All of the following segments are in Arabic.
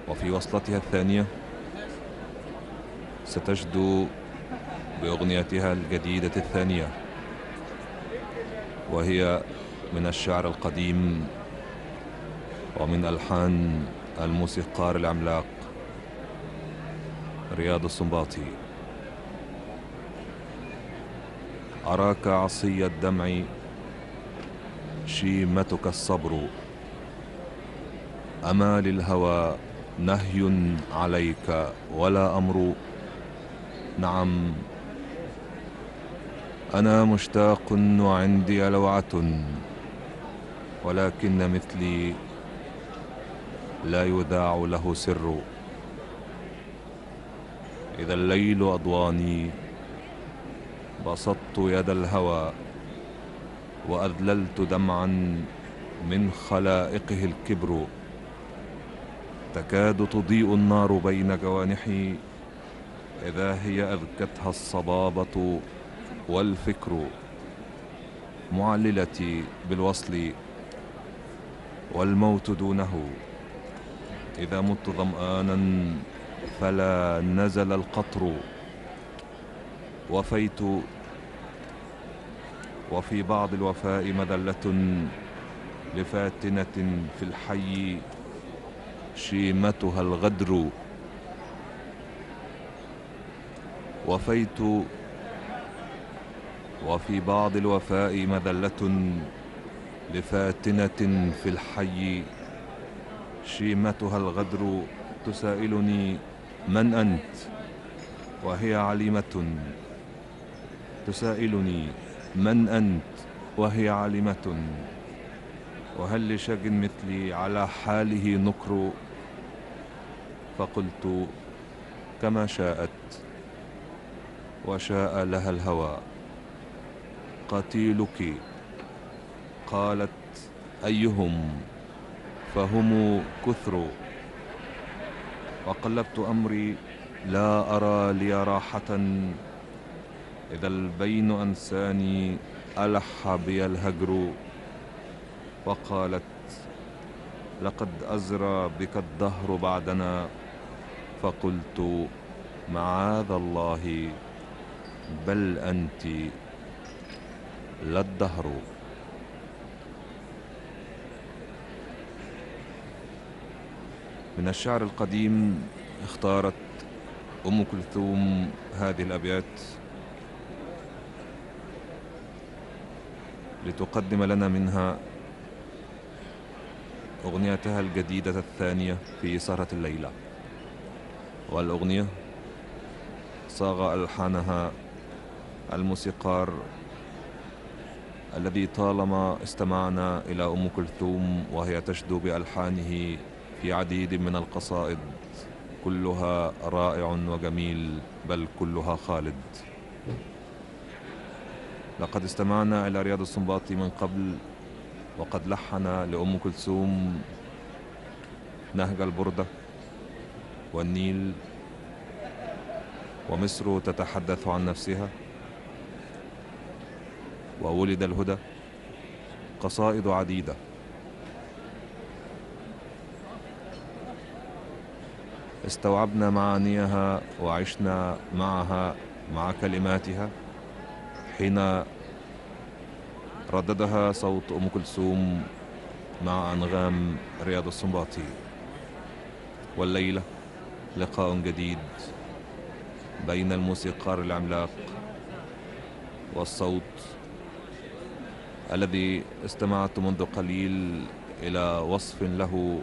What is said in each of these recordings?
وفي وصلتها الثانية ستجدو بأغنيتها الجديدة الثانية، وهي من الشعر القديم ومن ألحان الموسيقار العملاق رياض السنباطي. أراك عصي الدمع شيمتك الصبر، أما للهوى نهي عليك ولا أمر. نعم أنا مشتاق وعندي لوعة، ولكن مثلي لا يذاع له سر. إذا الليل أضواني بسطت يد الهوى، وأذللت دمعا من خلائقه الكبر. تكاد تضيء النار بين جوانحي، إذا هي أذكتها الصبابة والفكر. معللتي بالوصل والموت دونه، إذا مت ظمآنا فلا نزل القطر. وفيت وفي بعض الوفاء مذلة لفاتنة في الحي شيمتها الغدر. وفيت وفي بعض الوفاء مذلة لفاتنة في الحي شيمتها الغدر. تسائلني من أنت وهي عليمة، تسائلني من أنت وهي عليمة، وهل لشج مثلي على حاله نكر. فقلت كما شاءت وشاء لها الهوى قتيلك. قالت أيهم فهم كثر. وقلبت أمري لا أرى لي راحة، إذا البين أنساني ألح بي الهجر. وقالت لقد أزرى بك الدهر بعدنا، فقلت معاذ الله بل أنت لا الدهر. من الشعر القديم اختارت أم كلثوم هذه الأبيات لتقدم لنا منها أغنيتها الجديدة الثانية في سهرة الليلة. والأغنية صاغ ألحانها الموسيقار الذي طالما استمعنا إلى أم كلثوم وهي تشدو بألحانه في عديد من القصائد، كلها رائع وجميل، بل كلها خالد. لقد استمعنا إلى رياض السنباطي من قبل، وقد لحن لأم كلثوم نهج البردة والنيل ومصر تتحدث عن نفسها وولد الهدى، قصائد عديدة. استوعبنا معانيها وعشنا معها مع كلماتها حين رددها صوت أم كلثوم مع أنغام رياض السنباطي. والليلة لقاء جديد بين الموسيقار العملاق والصوت الذي استمعت منذ قليل إلى وصف له،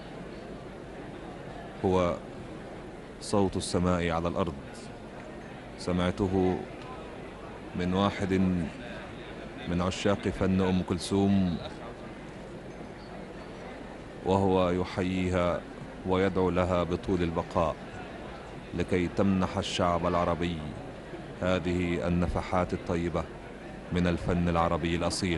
هو صوت السماء على الأرض. سمعته من واحد من عشاق فن أم كلثوم وهو يحييها ويدعو لها بطول البقاء لكي تمنح الشعب العربي هذه النفحات الطيبة من الفن العربي الأصيل.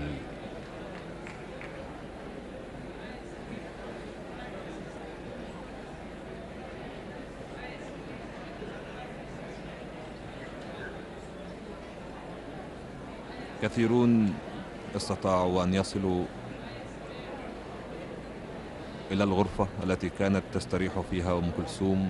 كثيرون استطاعوا أن يصلوا إلى الغرفة التي كانت تستريح فيها أم كلثوم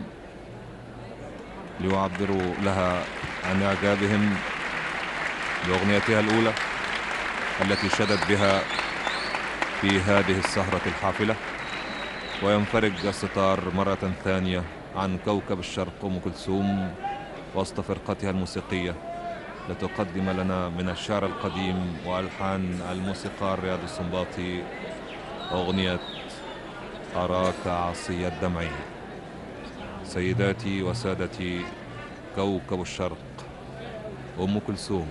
ليعبروا لها عن إعجابهم بأغنيتها الأولى التي شدت بها في هذه السهرة الحافلة، وينفرج الستار مرة ثانية عن كوكب الشرق أم كلثوم وسط فرقتها الموسيقية لتقدم لنا من الشعر القديم وألحان الموسيقار رياض السنباطي أغنية أراك عصي الدمع. سيداتي وسادتي، كوكب الشرق أم كلثوم.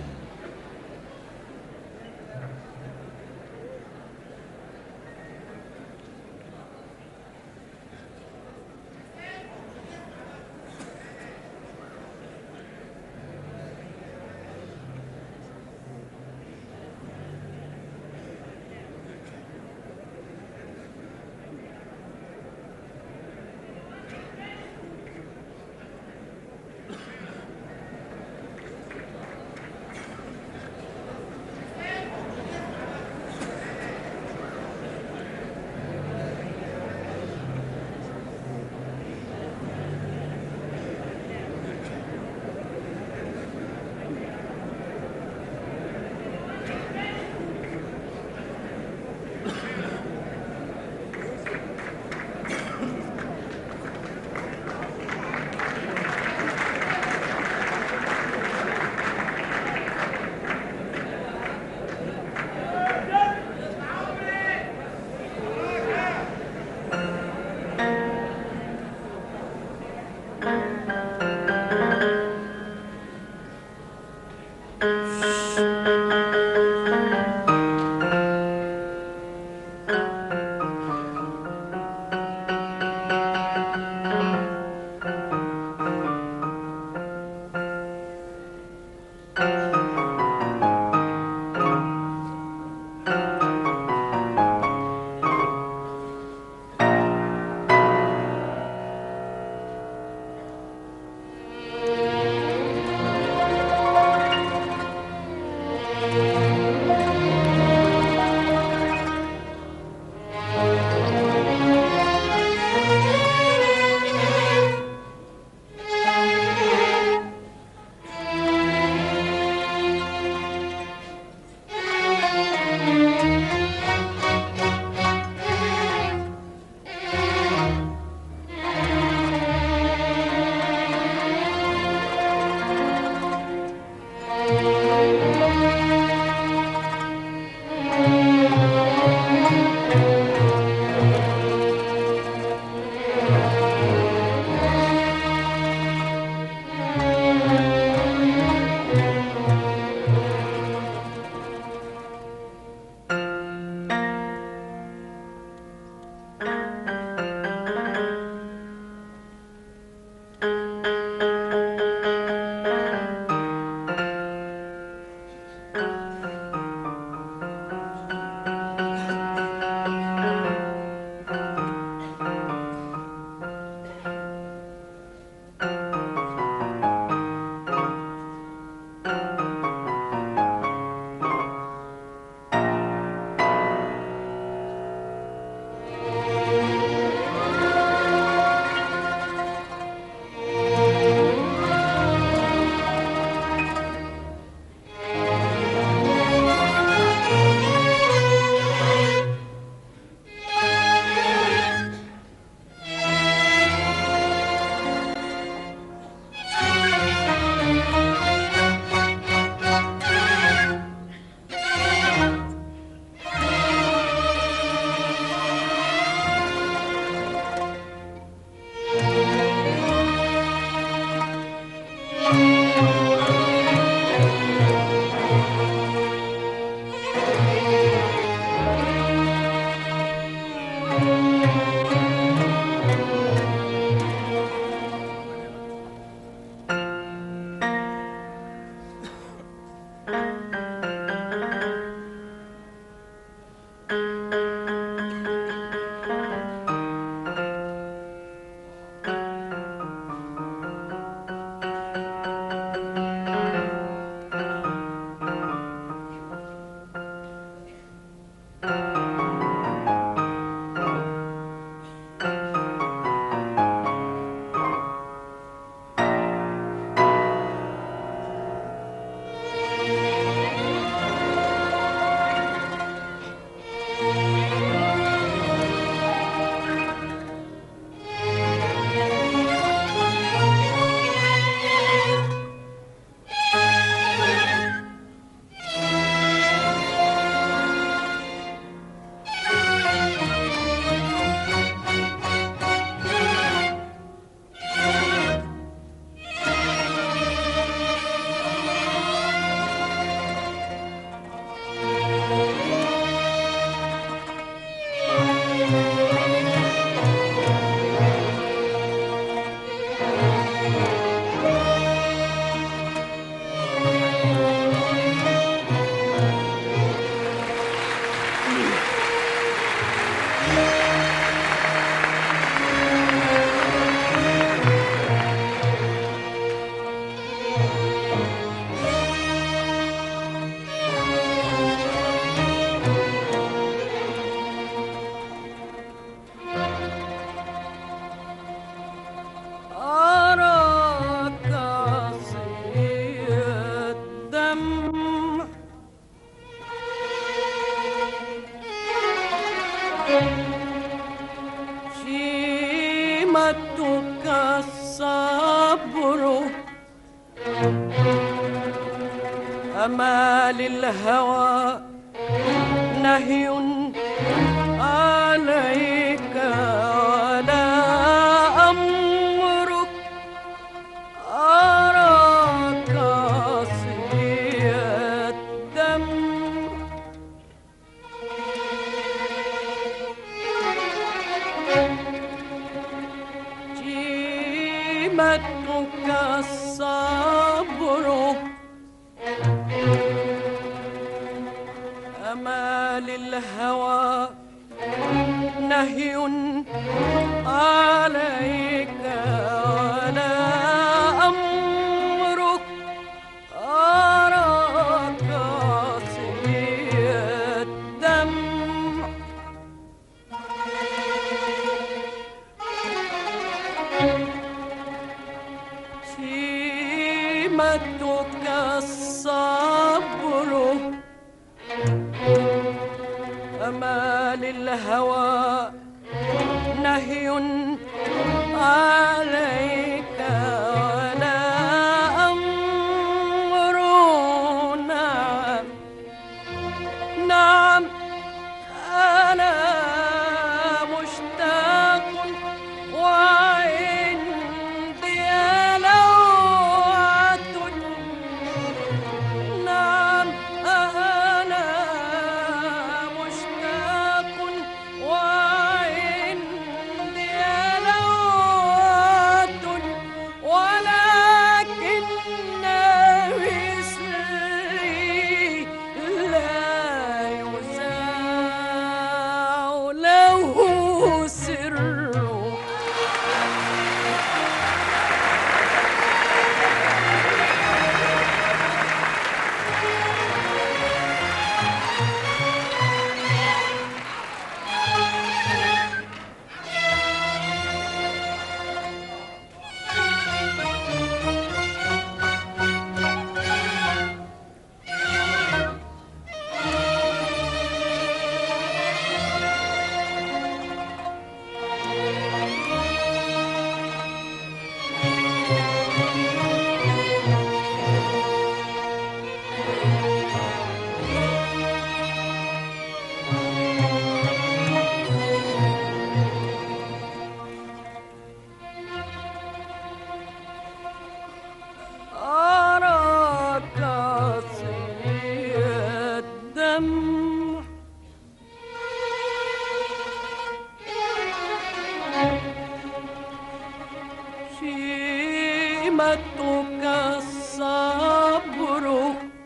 شيمتك الصبر أما للهوى نهي عليك ولا أمرك أراك صي الدم شيمتك الصبر أما للهوى نهي عليك ولا أمرك أراك صي الدمع شيمتك الصبر أما للهوى نهي عليك ولا أمر نعم نعم أنا مشتاق وعندي لوعة نعم أنا مشتاق وعندي لوعة ولكن مثلي لا يذاع له سر أراك صي الدمع شيمتك الصبر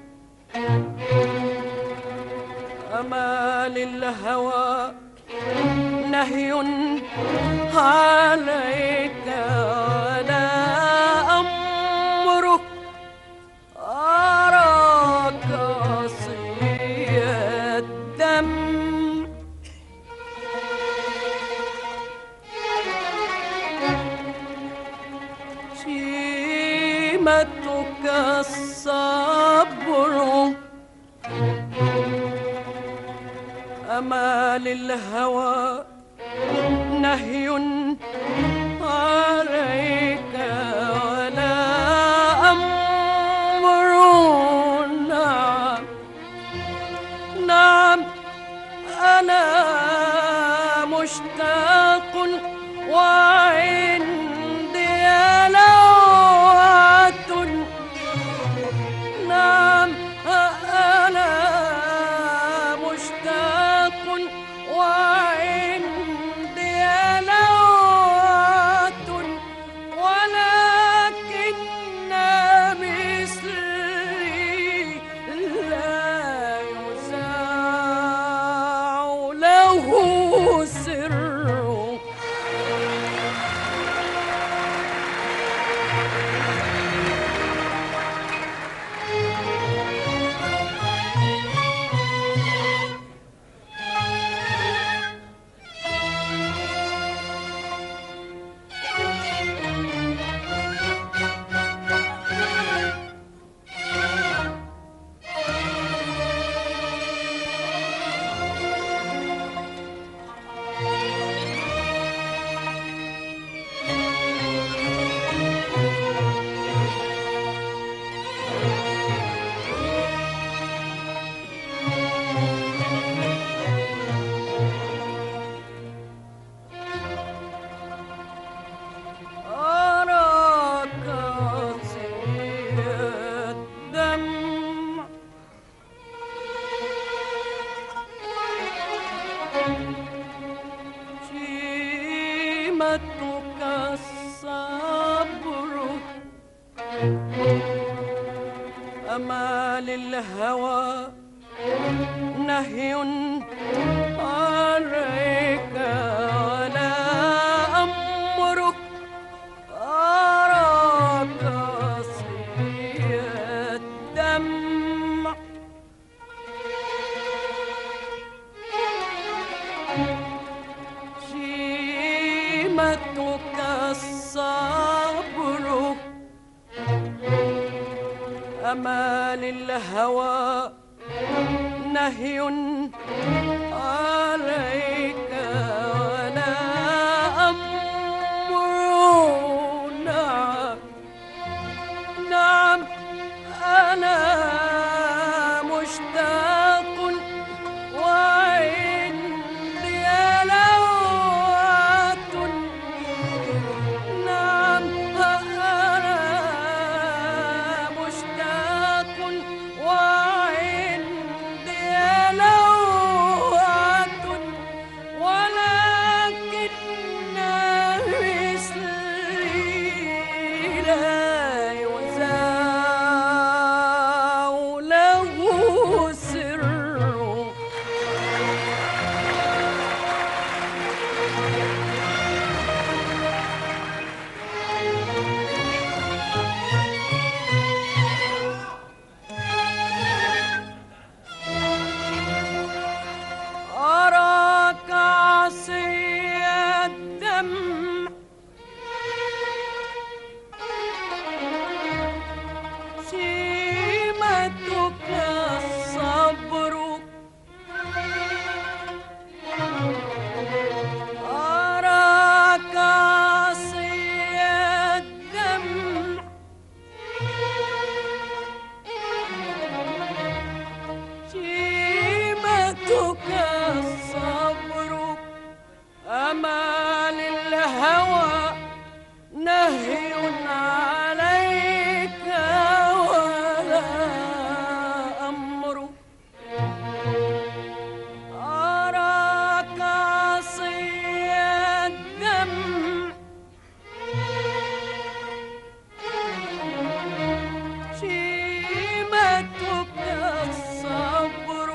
أما للهوى نهي عليك ولا أمرك أراك صي الدم شيمتك الصبر أما للهوى نهي عليك ولا أمر نعم نعم أنا مشتاق وعندي لوعة نعم أنا مشتاق وعندي لوعة الصبر أما للهوى نهي عليك ولا أمرك أراك صي الدمع شيمتك الصبر أما للهوى نهي عليك ولا أمر نعم نعم أنا مشتاق وعندي لوعة نعم أنا مشتاق وعندي لوعة ولكن مثلي لا يزاع له سر أراك عصي الدمع شيمتك الصبر أراك عصي الدمع شيمتك الصبر أما للهوى نهي عليك ولا أمر أراك عصي الدمع شيمتك الصبر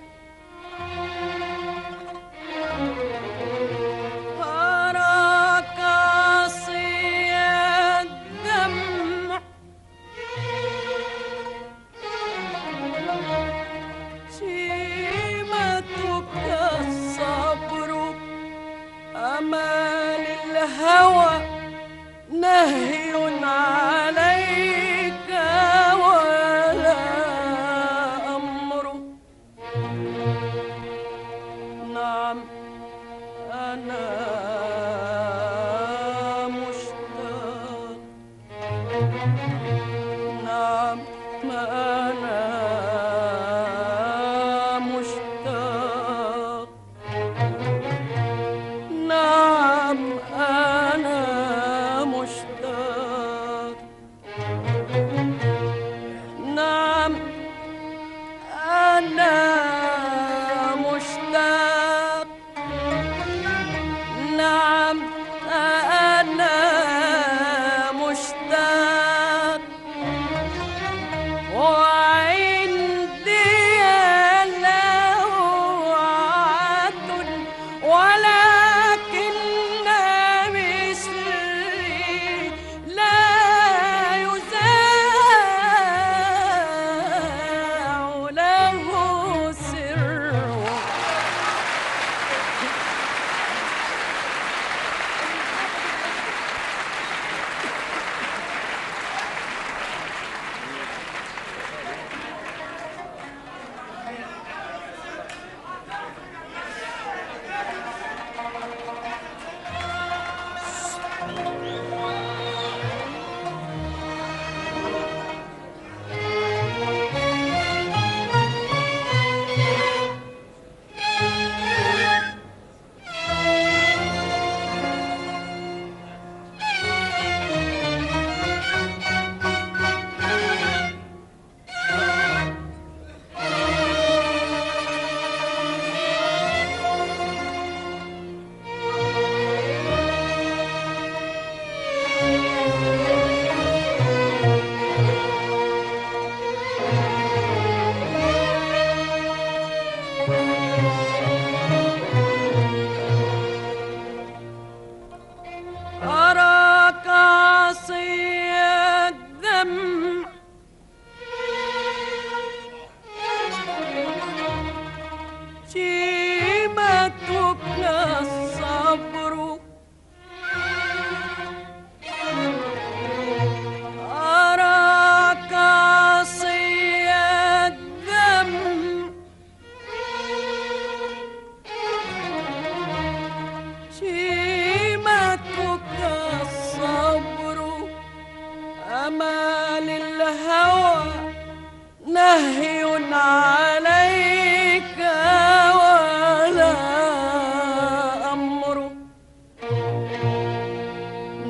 أراك عصي الدمع شيمتك الصبر أما للهوى نهي عليك ولا أمر نعم أنا مشتاق نعم أنا مشتاق نعم أنا مشتاق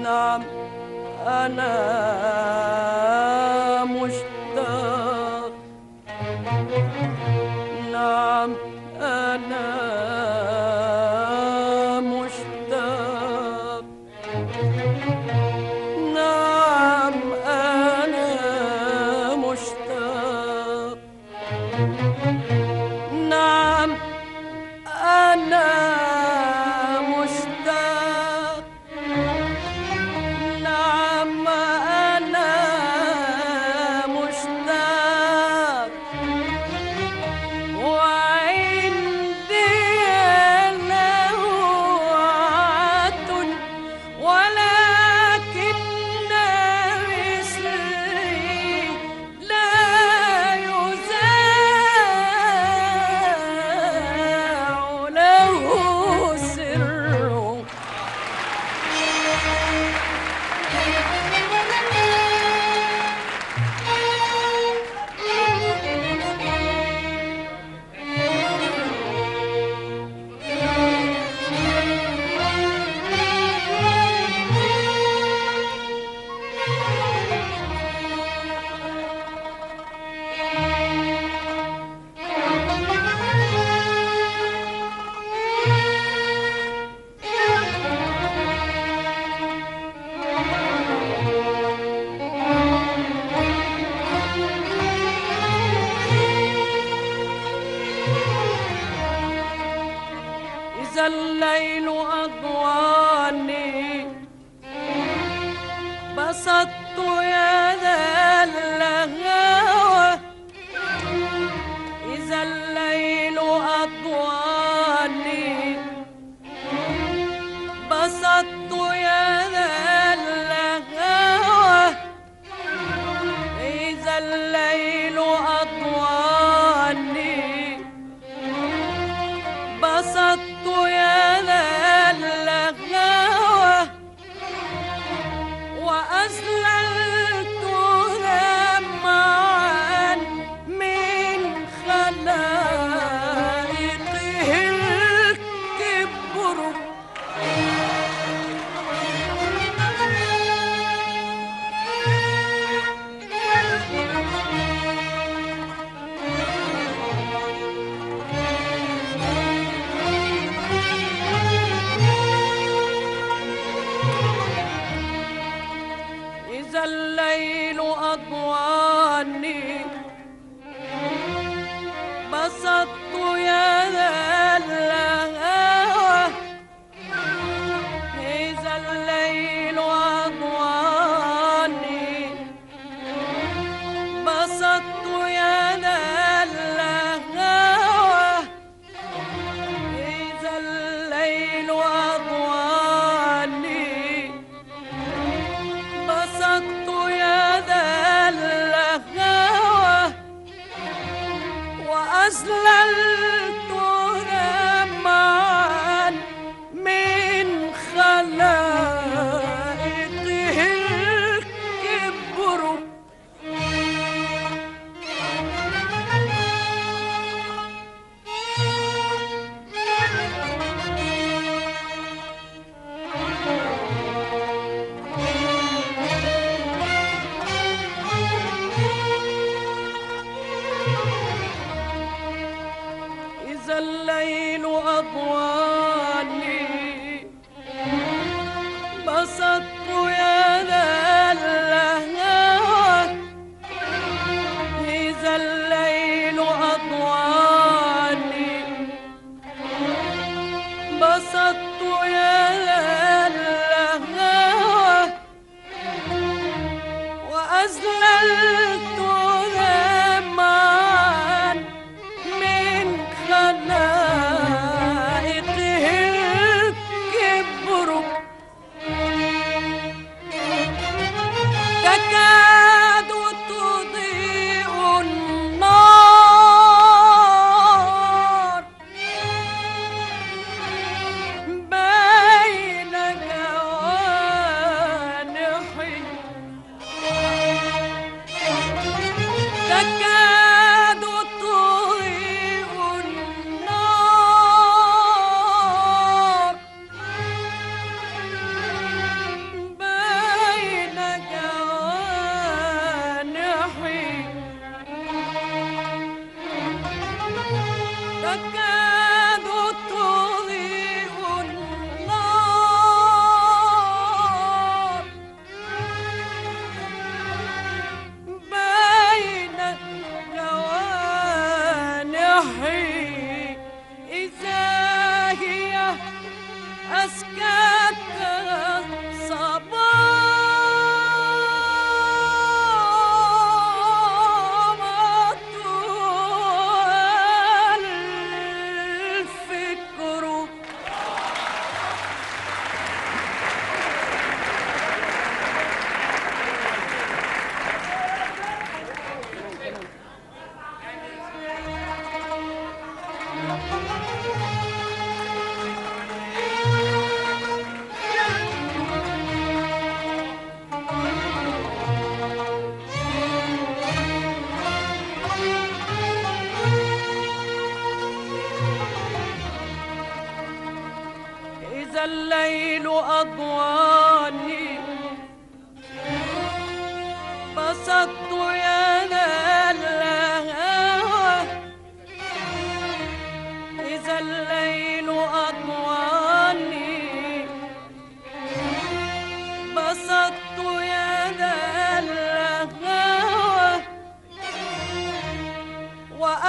نعم أنا مشتاق نعم أنا مشتاق نعم أنا مشتاق نعم أنا مشتاق نعم أنا مشتاق وعندي لوعة ولكن مثلي لا يذاع له سر إذا الليل أضواني بسطت يدا الهوى إذا الليل أضواني بسطت يدا الهوى إذا الليل أضواني بسطت يدا الهوى وأسللت دمعا من خلائقه الكبر إذا الليل أضواني بسطت يدا الهوى إذا الليل أضواني بسطت يدا الهوى إذا الليل أضواني بسطت يدا الهوى وأسللت دمعا من خلائقه الكبر إذا الليل أضواني بسطت يدا الهوى إذا الليل أضواني بسطت يدا الهوى وأسللت دمعا من خلائقه الكبر تكاد تضيء النار بين جوانحي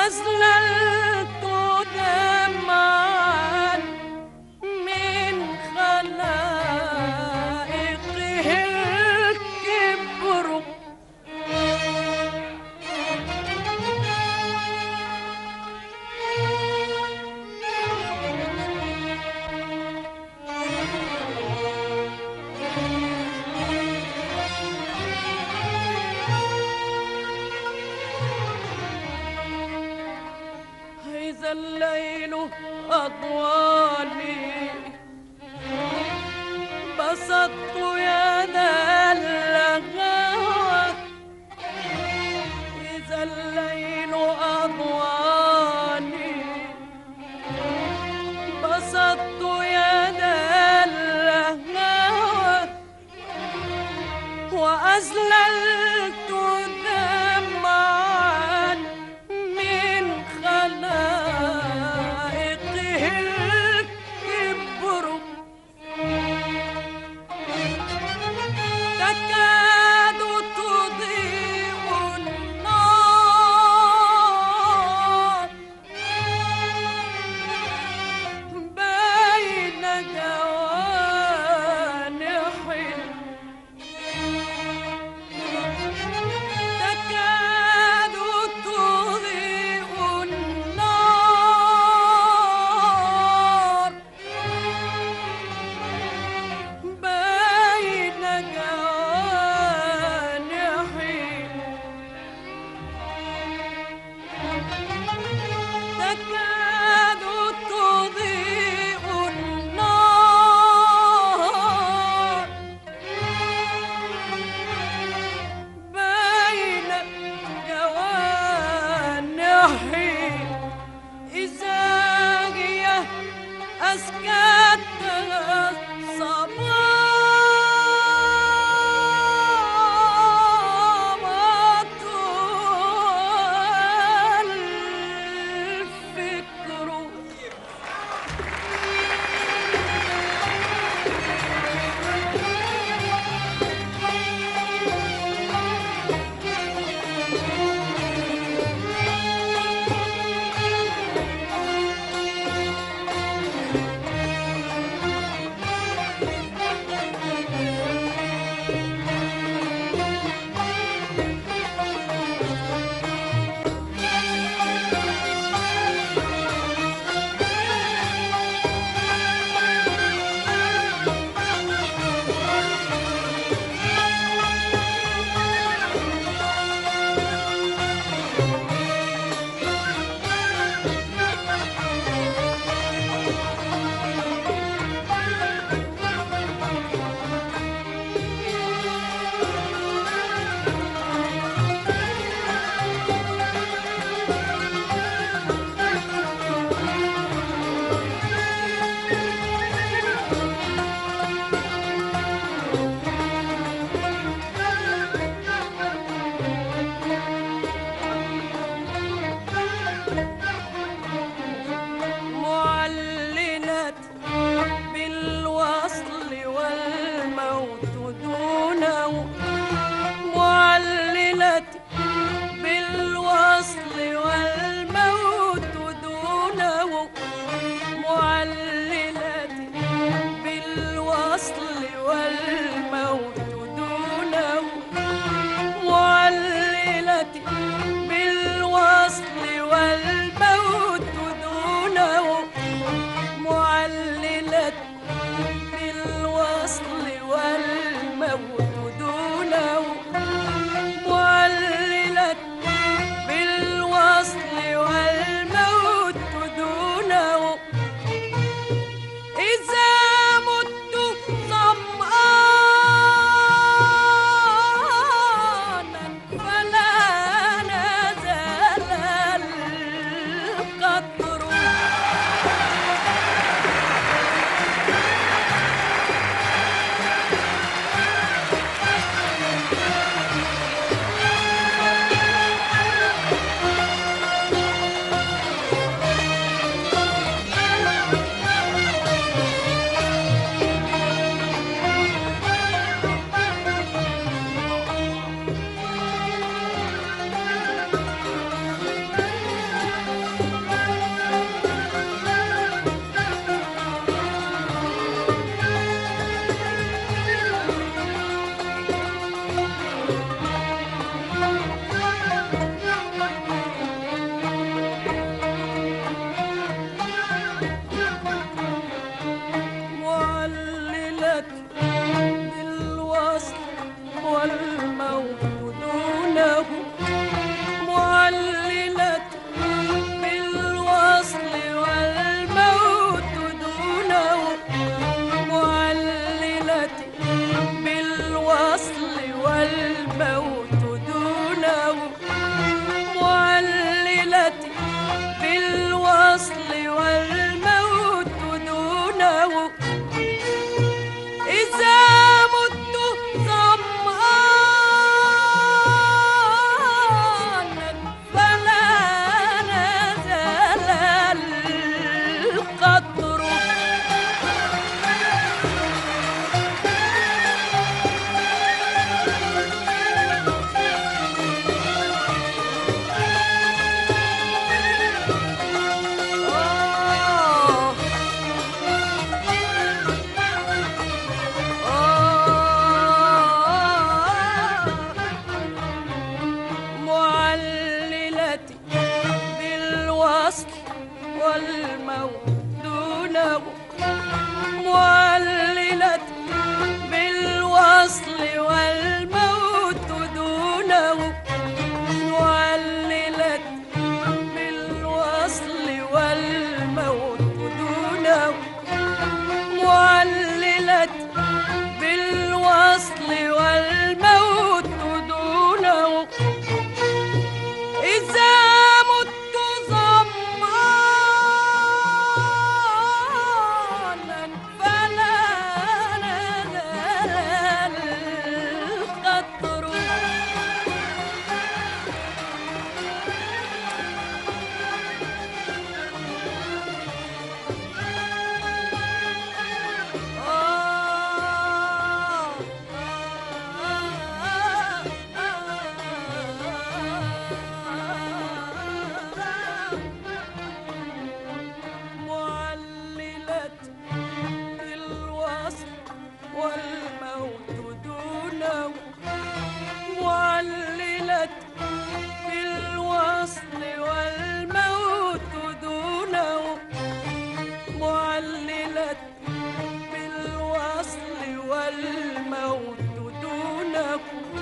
وأزللت دمعا من خلائقه الكبر. إذا الليل أضواني بسطت يدا الهوى. إذا الليل أضواني بسطت يدا الهوى وأزللت دمعا من خلائقه الكبر. تكاد تضيء النار بين جوانح. بالوصل والموت دونه، معللت بالوصل والموت دونه، معللت بالوصل والموت دونه. إذا مت ظمآنا فلا نزال القطر. معللت بالوصل والموت دونه، معللت بالوصل والموت دونه، معللت بالوصل والموت دونه،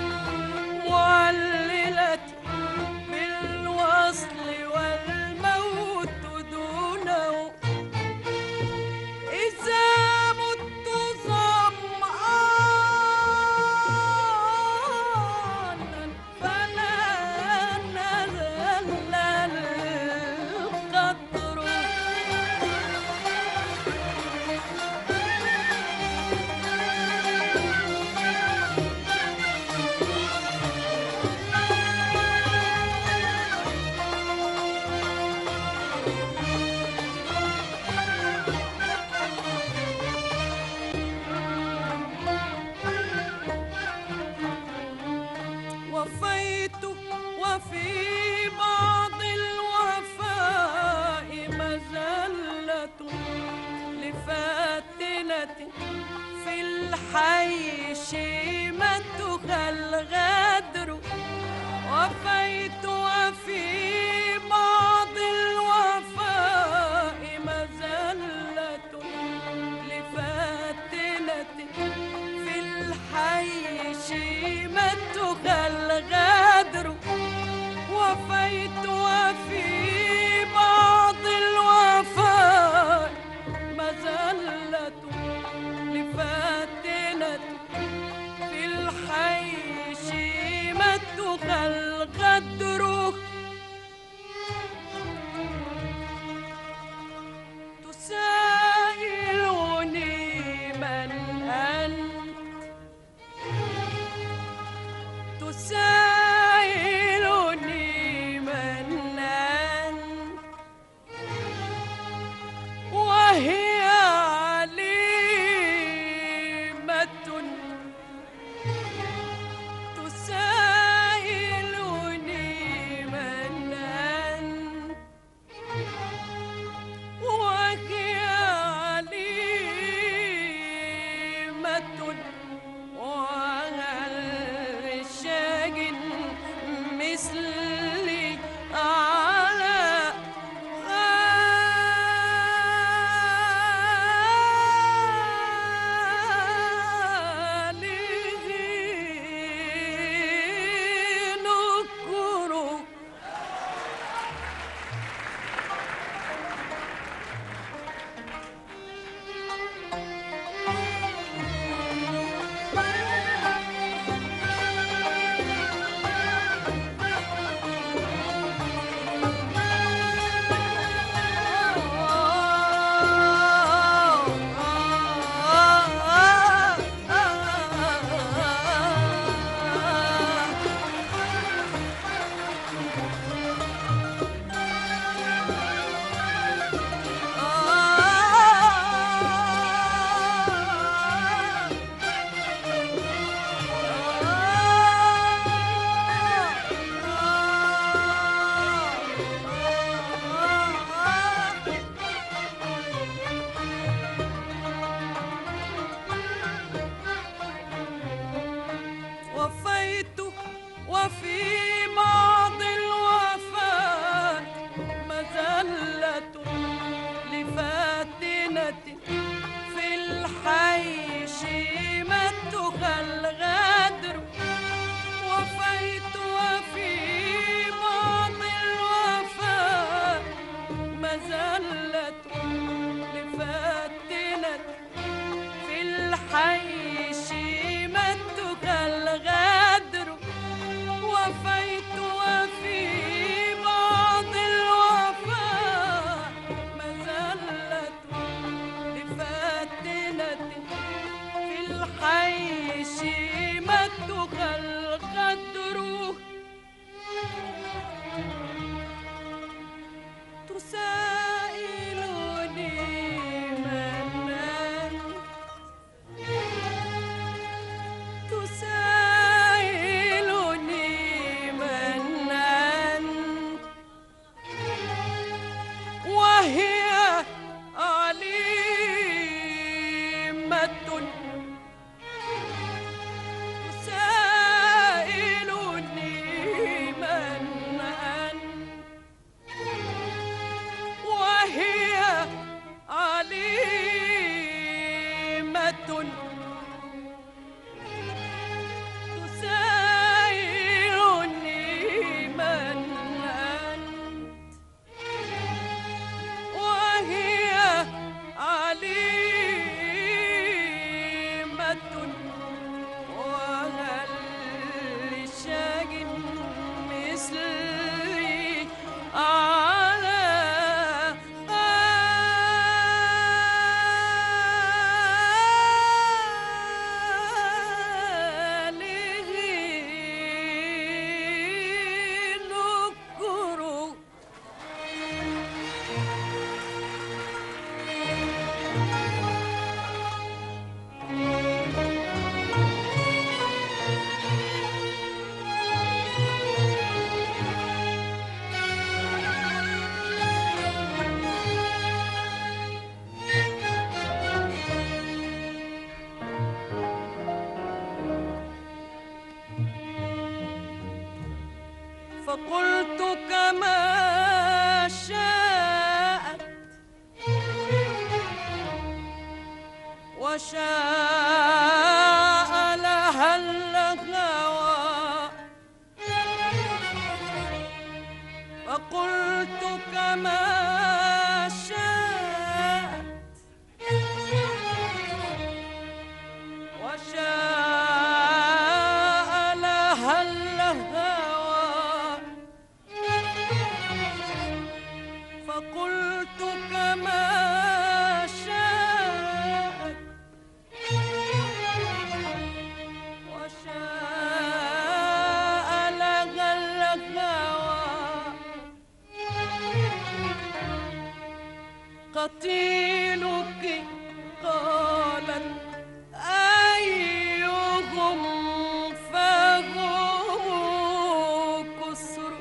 معللت بالوصل والموت دونه. إذا مت ظمآنا فلا نزل القطر. وفيت وفي بعض الوفاء مزلة لفاتنة، في الحي شيمتها الغدر. وفيت وفي بعض الوفاء مزلة لفاتنة، في الحي شيمتها الغدر. وفيت وفي بعض الوفاء مزلة لفاتنة، في الحي شيمتها الغدر. تسائلني من أنت، تسائلني من أنت، فقلت كما شاءت وشاء لها الهوى فقلت كما شاءت وشاء لها الهوى فقلت كما شاءت وشاء لها الهوى قتيلك قالت أيهم فهم كسر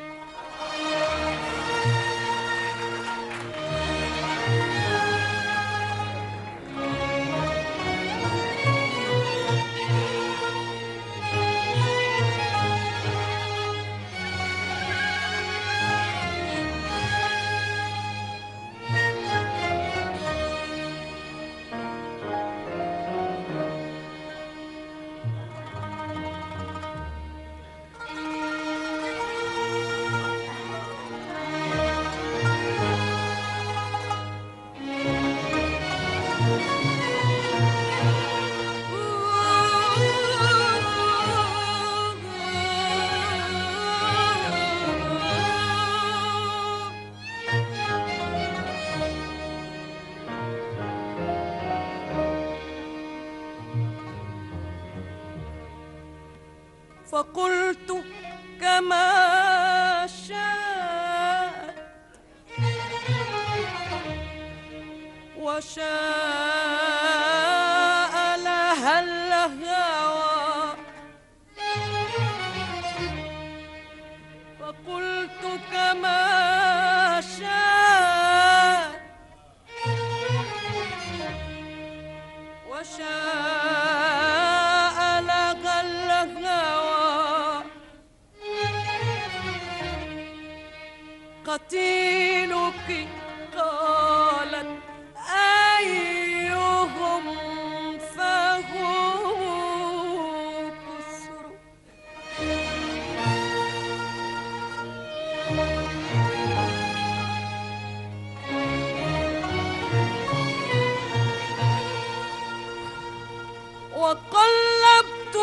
فقلت كما شاءت وشاء لها الهوى فقلت كما شاءت وشاء لها الهوى قتيلك قالت أيهم فهم كسر وقلبت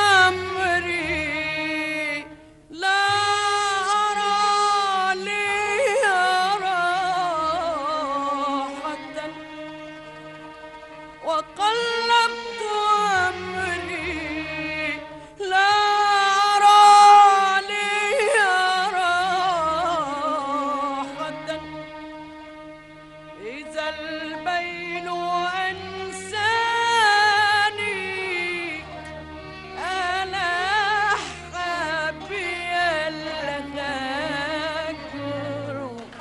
أمري لا أرى لي راحة وقلبت أمري لا أرى لي راحة إذا البين أنساني ألح بي الهجر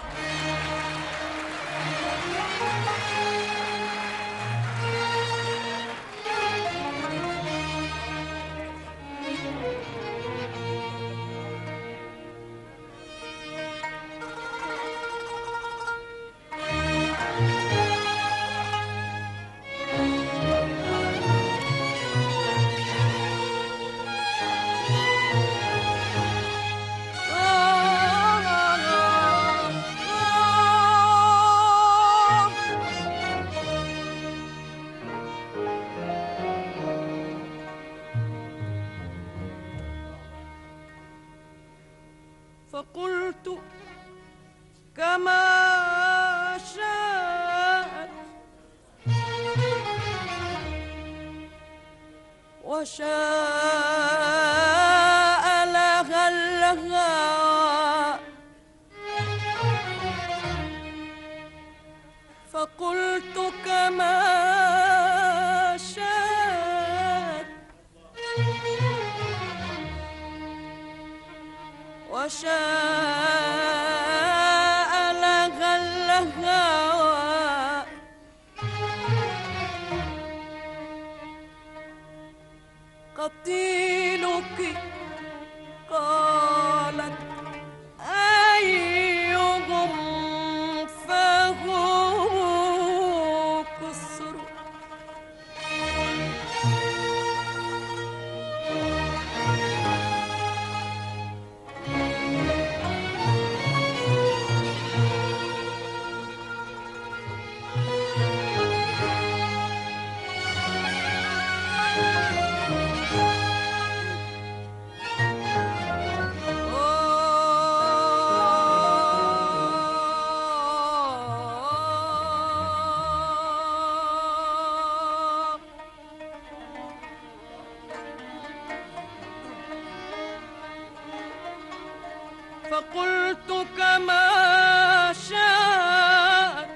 فقلت كما شاءت وشاء لها الهوى فقلت كما شاءت وشاء لها الهوى قتيلك قالت فقلت كما شاءت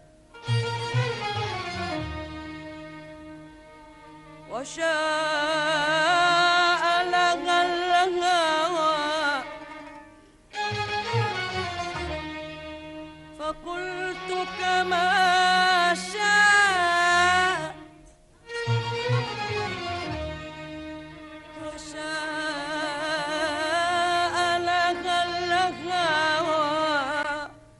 وشاء لها الهوى فقلت كما شاءت وشاء لها الهوى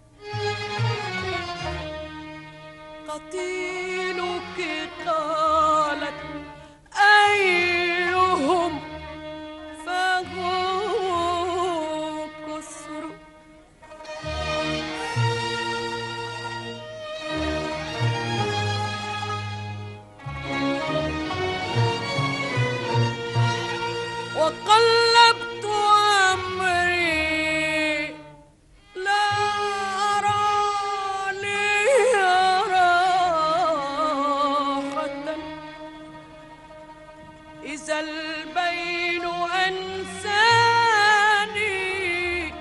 قتيلك قالت أيهم فهو كسر وقلبت أمري لا أرى لي راحة إذا البين أنساني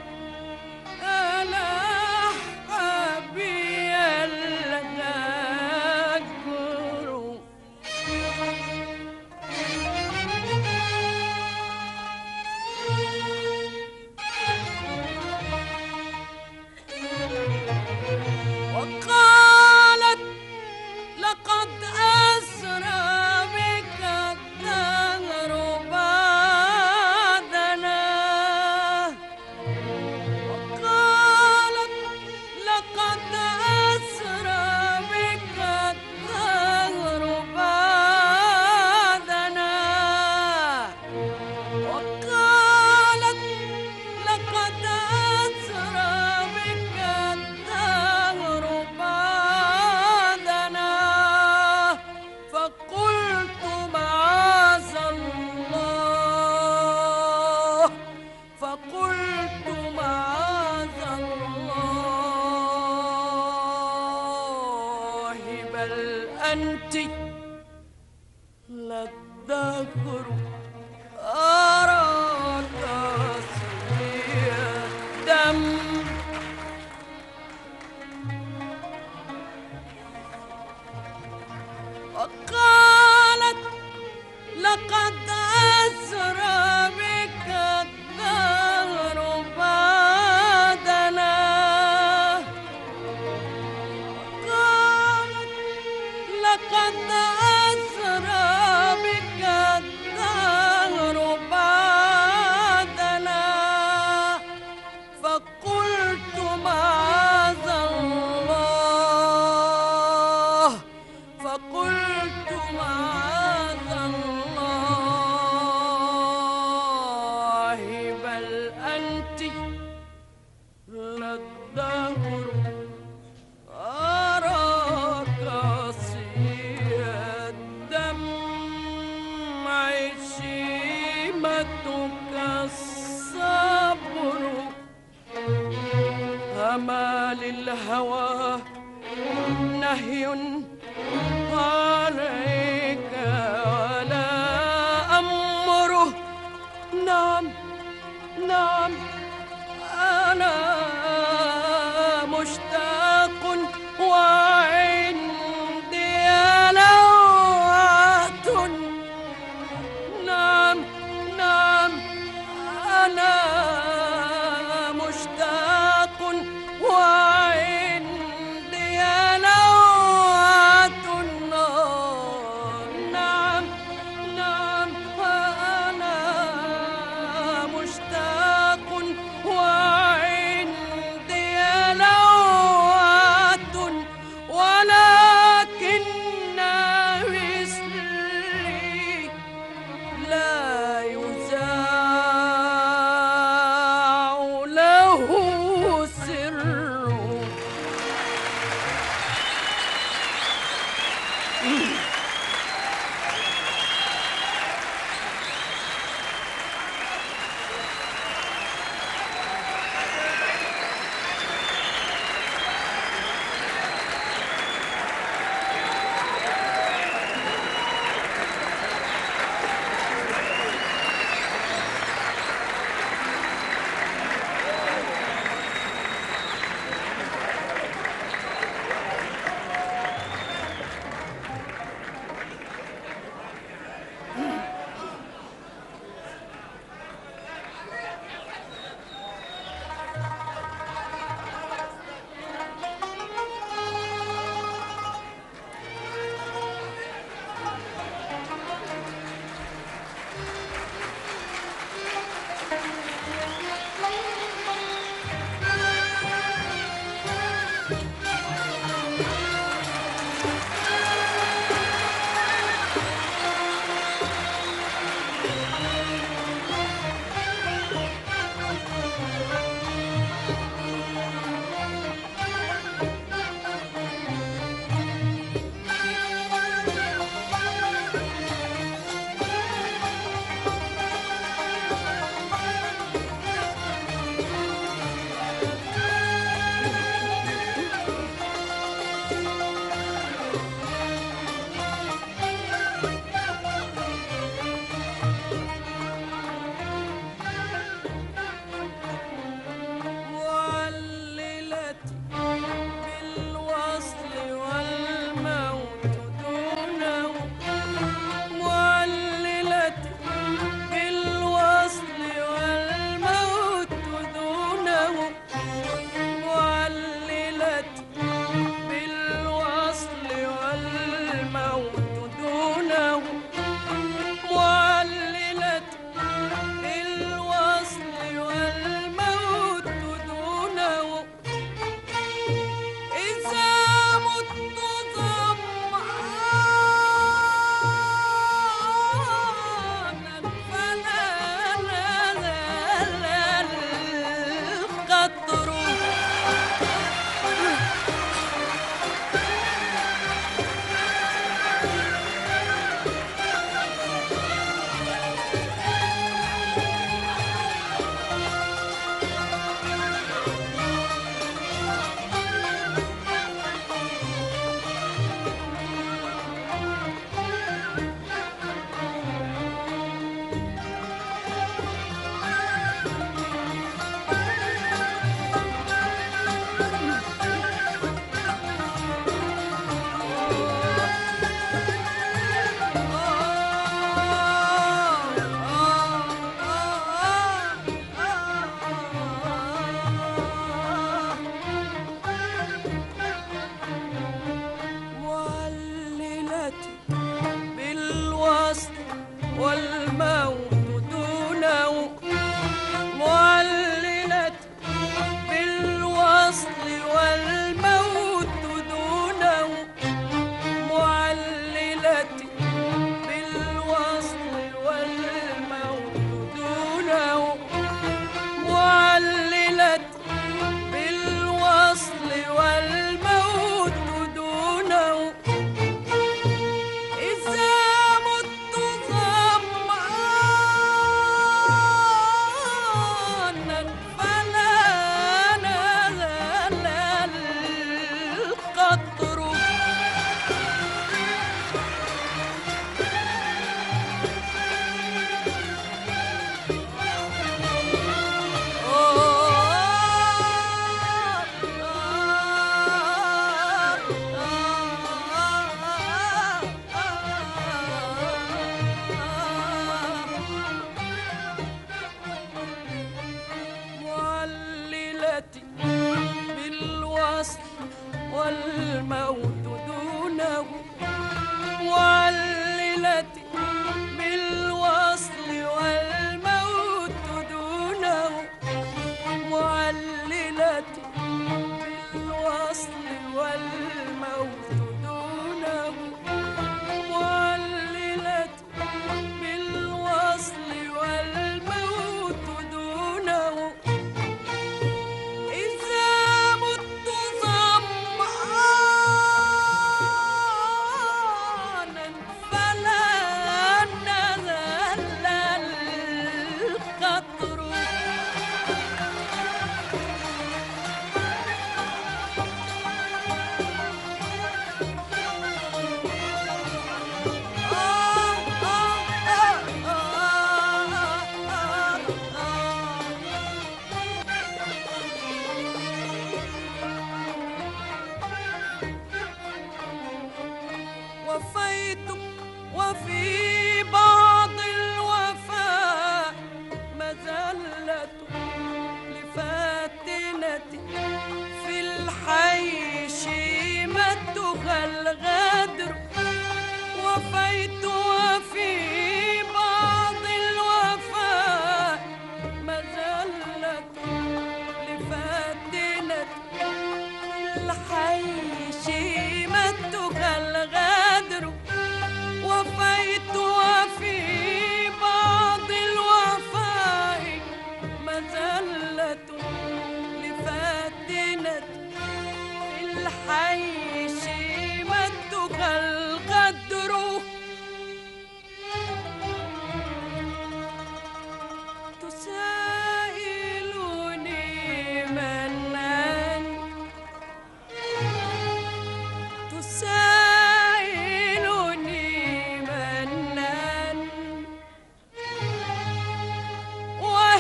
ألاح بي الهجر وقالت لقد أسرى بك الدهر بعدنا وقالت لقد أسرى بك الدهر بعدنا وقالت لقد أسرى بك الدهر بعدنا فقلت معاذ الله فقلت معاذ الله بل أنت للدهر أراك سري الدم وقالت لقد أسرى بك الدهر بعدنا وقالت لقد أسرى بك الدهر بعدنا فقلت معاذ الله فقلت معاذ الله بل أنت للدهر أراك سري الدمع شيمتك الصبر هما للهوى نهي عليك ولا أمره نعم نعم أنا مشتاق وعندي لوعة نعم نعم أنا مشتاق وعندي لوعة نعم نعم أنا مشتاق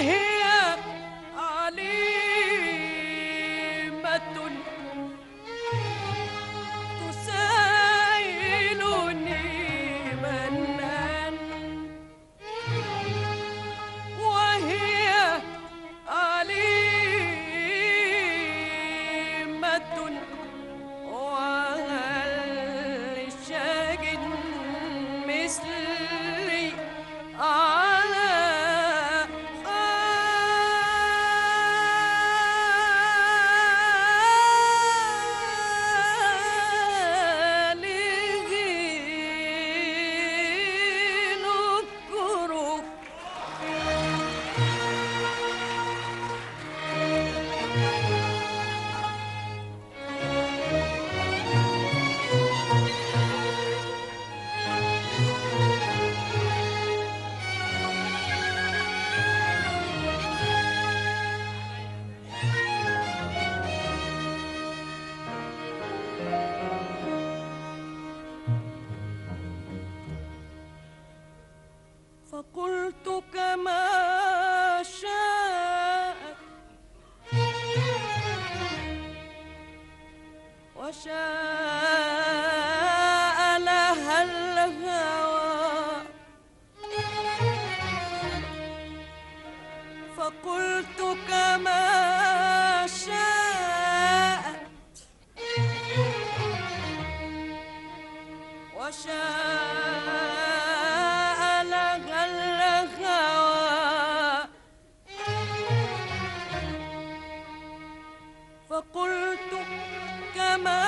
وهي عليمة تسائلني من أنت، وهي عليمة وهل لشاج مثلي على فقلت كما شاءت وشاء لها الهوى، فقلت كما شاءت وشاء لها الهوى، فقلت كما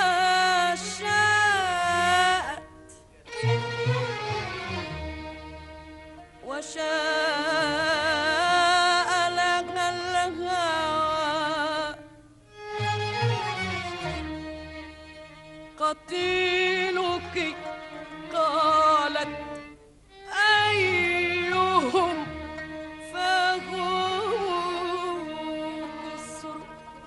شاءت وشاء لها الهوى، قتيلك قالت أيهم فهو كسر،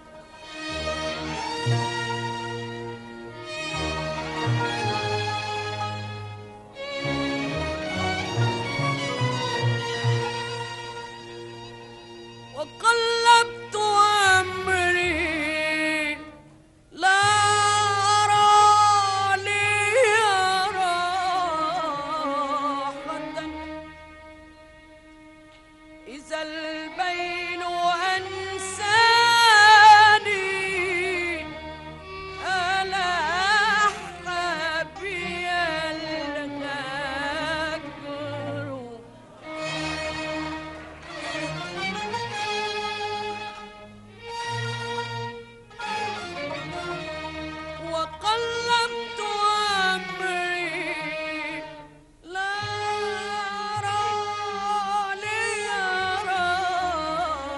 وقلبت أمري لا أرى لي راحة، إذا البين أنساني ألاح بي الهجر، وقلبت أمري لا أرى لي راحة،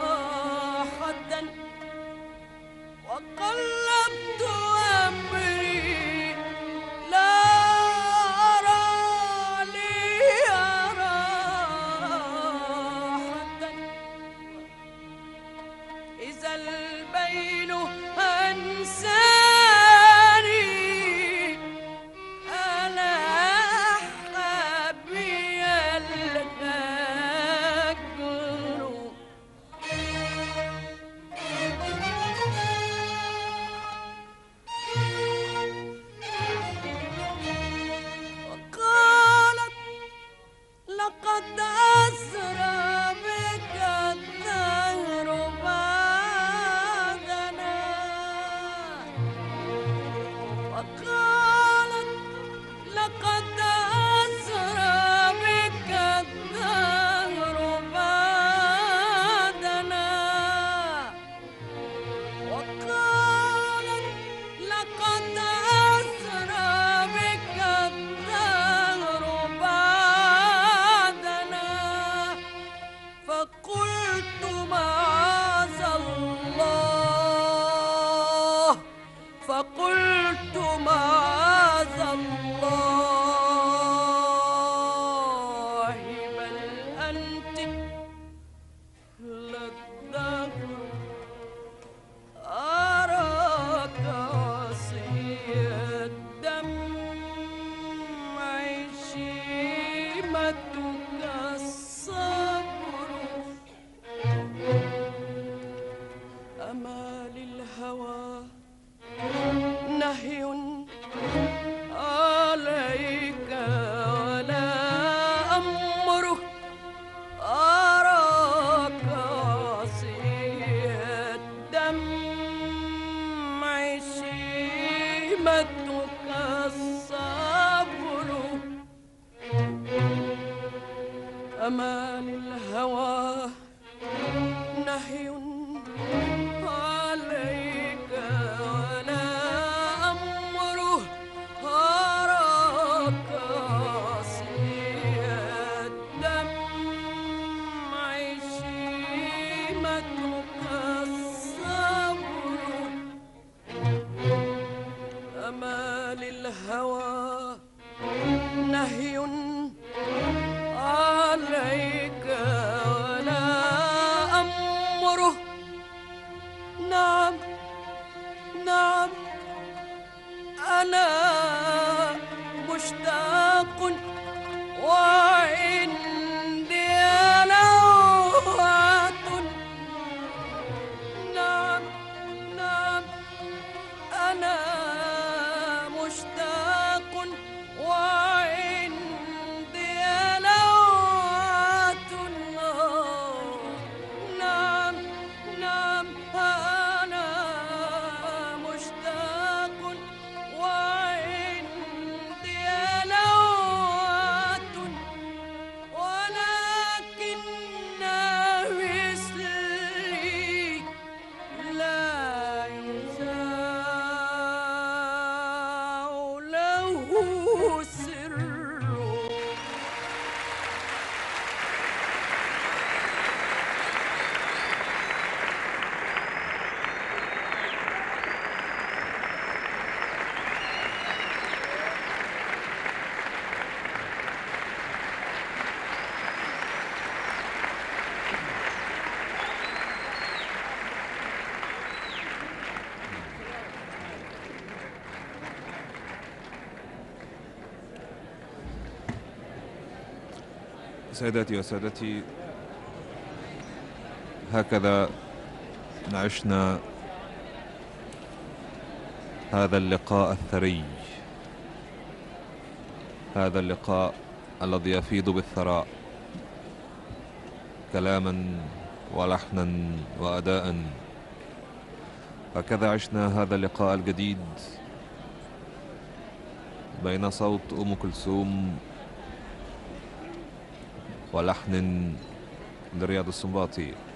سيداتي وسادتي، هكذا عشنا هذا اللقاء الثري، هذا اللقاء الذي يفيض بالثراء كلاما ولحنا وأداء. هكذا عشنا هذا اللقاء الجديد بين صوت أم كلثوم ولحن لرياض السنباطي.